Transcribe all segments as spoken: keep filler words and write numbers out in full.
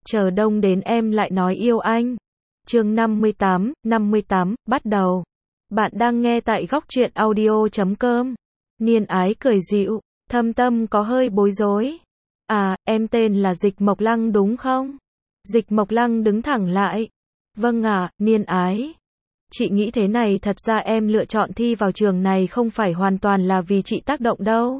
Chờ đông đến em lại nói yêu anh. Chương năm mươi tám, năm mươi tám, bắt đầu. Bạn đang nghe tại góc truyện audio chấm com. Niên Ái cười dịu, thâm tâm có hơi bối rối. À, em tên là Dịch Mộc Lăng đúng không? Dịch Mộc Lăng đứng thẳng lại. Vâng ạ, Niên Ái. Chị nghĩ thế này, thật ra em lựa chọn thi vào trường này không phải hoàn toàn là vì chị tác động đâu.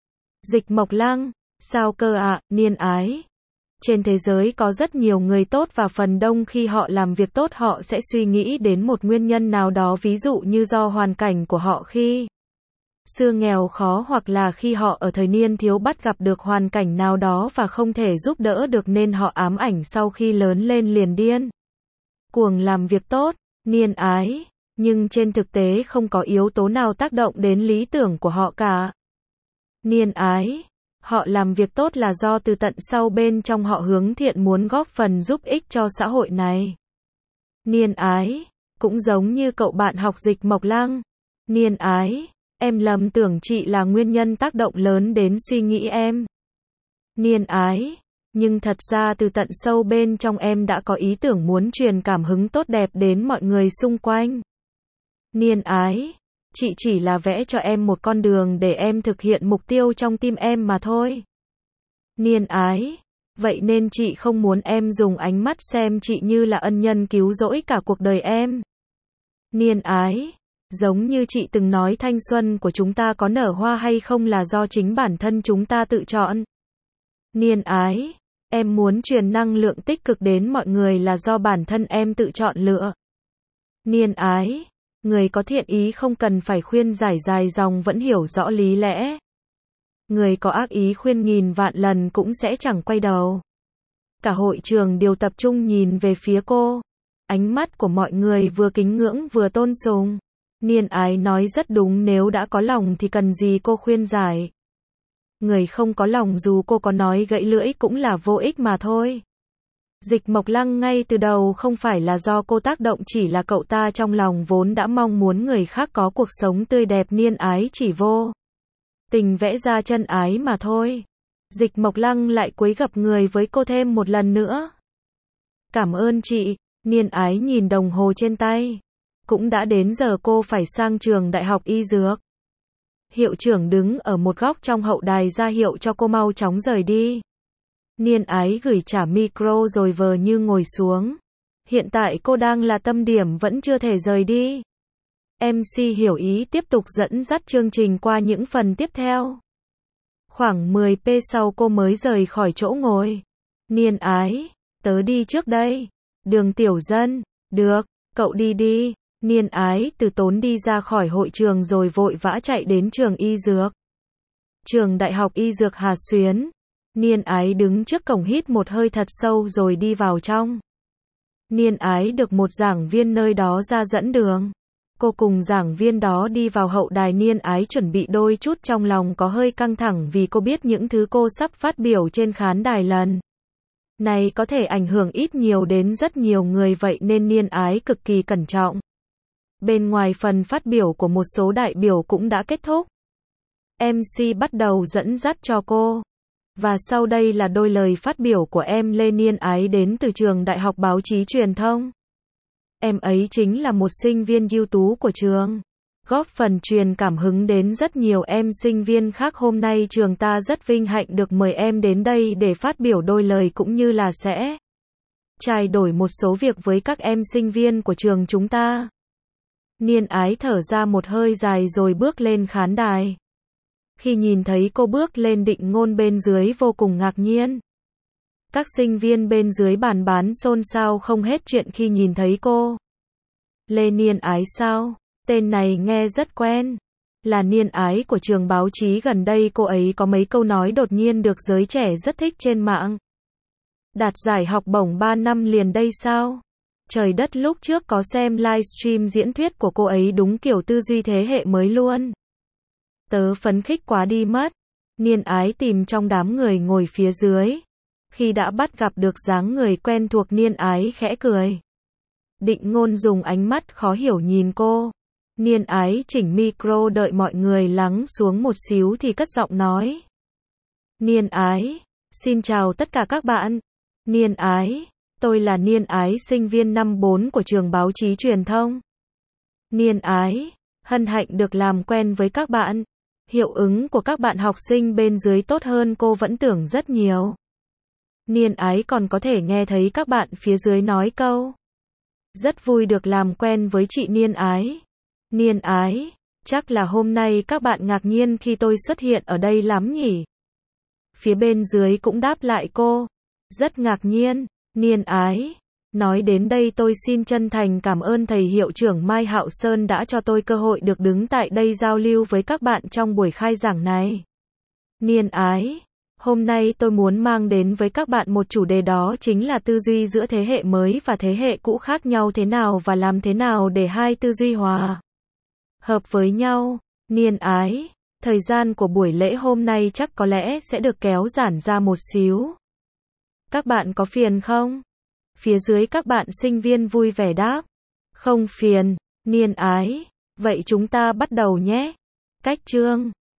Dịch Mộc Lăng, sao cơ ạ, Niên Ái? Trên thế giới có rất nhiều người tốt và phần đông khi họ làm việc tốt họ sẽ suy nghĩ đến một nguyên nhân nào đó, ví dụ như do hoàn cảnh của họ khi xưa nghèo khó, hoặc là khi họ ở thời niên thiếu bắt gặp được hoàn cảnh nào đó và không thể giúp đỡ được nên họ ám ảnh sau khi lớn lên liền điên cuồng làm việc tốt. Niên Ái, nhưng trên thực tế không có yếu tố nào tác động đến lý tưởng của họ cả. Niên Ái, họ làm việc tốt là do từ tận sâu bên trong họ hướng thiện, muốn góp phần giúp ích cho xã hội này. Niên Ái, cũng giống như cậu bạn học Dịch Mộc Lăng. Niên Ái, em lầm tưởng chị là nguyên nhân tác động lớn đến suy nghĩ em. Niên Ái, nhưng thật ra từ tận sâu bên trong em đã có ý tưởng muốn truyền cảm hứng tốt đẹp đến mọi người xung quanh. Niên Ái, chị chỉ là vẽ cho em một con đường để em thực hiện mục tiêu trong tim em mà thôi. Niên Ái, vậy nên chị không muốn em dùng ánh mắt xem chị như là ân nhân cứu rỗi cả cuộc đời em. Niên Ái, giống như chị từng nói, thanh xuân của chúng ta có nở hoa hay không là do chính bản thân chúng ta tự chọn. Niên Ái, em muốn truyền năng lượng tích cực đến mọi người là do bản thân em tự chọn lựa. Niên Ái, người có thiện ý không cần phải khuyên giải dài dòng vẫn hiểu rõ lý lẽ. Người có ác ý khuyên nghìn vạn lần cũng sẽ chẳng quay đầu. Cả hội trường đều tập trung nhìn về phía cô. Ánh mắt của mọi người vừa kính ngưỡng vừa tôn sùng. Niên Ái nói rất đúng, nếu đã có lòng thì cần gì cô khuyên giải. Người không có lòng dù cô có nói gãy lưỡi cũng là vô ích mà thôi. Dịch Mộc Lăng ngay từ đầu không phải là do cô tác động, chỉ là cậu ta trong lòng vốn đã mong muốn người khác có cuộc sống tươi đẹp. Niên Ái chỉ vô tình vẽ ra chân ái mà thôi. Dịch Mộc Lăng lại cúi gập người với cô thêm một lần nữa. Cảm ơn chị. Niên Ái nhìn đồng hồ trên tay. Cũng đã đến giờ cô phải sang trường đại học y dược. Hiệu trưởng đứng ở một góc trong hậu đài ra hiệu cho cô mau chóng rời đi. Niên Ái gửi trả micro rồi vờ như ngồi xuống. Hiện tại cô đang là tâm điểm, vẫn chưa thể rời đi. em xê hiểu ý tiếp tục dẫn dắt chương trình qua những phần tiếp theo. Khoảng mười phút sau cô mới rời khỏi chỗ ngồi. Niên Ái, tớ đi trước đây. Đường Tiểu Dân, được, cậu đi đi. Niên Ái từ tốn đi ra khỏi hội trường rồi vội vã chạy đến trường y dược. Trường Đại học Y Dược Hà Xuyến. Niên Ái đứng trước cổng hít một hơi thật sâu rồi đi vào trong. Niên Ái được một giảng viên nơi đó ra dẫn đường. Cô cùng giảng viên đó đi vào hậu đài. Niên Ái chuẩn bị đôi chút, trong lòng có hơi căng thẳng vì cô biết những thứ cô sắp phát biểu trên khán đài lần này có thể ảnh hưởng ít nhiều đến rất nhiều người, vậy nên Niên Ái cực kỳ cẩn trọng. Bên ngoài phần phát biểu của một số đại biểu cũng đã kết thúc. em xê bắt đầu dẫn dắt cho cô. Và sau đây là đôi lời phát biểu của em Lê. Niên Ái đến từ trường Đại học Báo chí Truyền thông. Em ấy chính là một sinh viên ưu tú của trường, góp phần truyền cảm hứng đến rất nhiều em sinh viên khác. Hôm nay trường ta rất vinh hạnh được mời em đến đây để phát biểu đôi lời cũng như là sẽ trao đổi một số việc với các em sinh viên của trường chúng ta. Niên Ái thở ra một hơi dài rồi bước lên khán đài. Khi nhìn thấy cô bước lên, Định Ngôn bên dưới vô cùng ngạc nhiên. Các sinh viên bên dưới bàn bán xôn xao không hết chuyện khi nhìn thấy cô. Lê Niên Ái sao? Tên này nghe rất quen. Là Niên Ái của trường báo chí, gần đây cô ấy có mấy câu nói đột nhiên được giới trẻ rất thích trên mạng. Đạt giải học bổng ba năm liền đây sao? Trời đất, lúc trước có xem livestream diễn thuyết của cô ấy, đúng kiểu tư duy thế hệ mới luôn. Tớ phấn khích quá đi mất. Niên Ái tìm trong đám người ngồi phía dưới. Khi đã bắt gặp được dáng người quen thuộc, Niên Ái khẽ cười. Định Ngôn dùng ánh mắt khó hiểu nhìn cô. Niên Ái chỉnh micro đợi mọi người lắng xuống một xíu thì cất giọng nói. Niên Ái, xin chào tất cả các bạn. Niên ái, tôi là Niên ái sinh viên năm bốn của trường báo chí truyền thông. Niên ái, hân hạnh được làm quen với các bạn. Hiệu ứng của các bạn học sinh bên dưới tốt hơn cô vẫn tưởng rất nhiều. Niên ái còn có thể nghe thấy các bạn phía dưới nói câu. Rất vui được làm quen với chị Niên ái. Niên ái, chắc là hôm nay các bạn ngạc nhiên khi tôi xuất hiện ở đây lắm nhỉ? Phía bên dưới cũng đáp lại cô. Rất ngạc nhiên, Niên ái. Nói đến đây tôi xin chân thành cảm ơn thầy hiệu trưởng Mai Hạo Sơn đã cho tôi cơ hội được đứng tại đây giao lưu với các bạn trong buổi khai giảng này. Niên ái, hôm nay tôi muốn mang đến với các bạn một chủ đề, đó chính là tư duy giữa thế hệ mới và thế hệ cũ khác nhau thế nào và làm thế nào để hai tư duy hòa hợp với nhau. Niên ái, thời gian của buổi lễ hôm nay chắc có lẽ sẽ được kéo giãn ra một xíu. Các bạn có phiền không? Phía dưới các bạn sinh viên vui vẻ đáp. Không phiền, Niên ái. Vậy chúng ta bắt đầu nhé. Cách chương.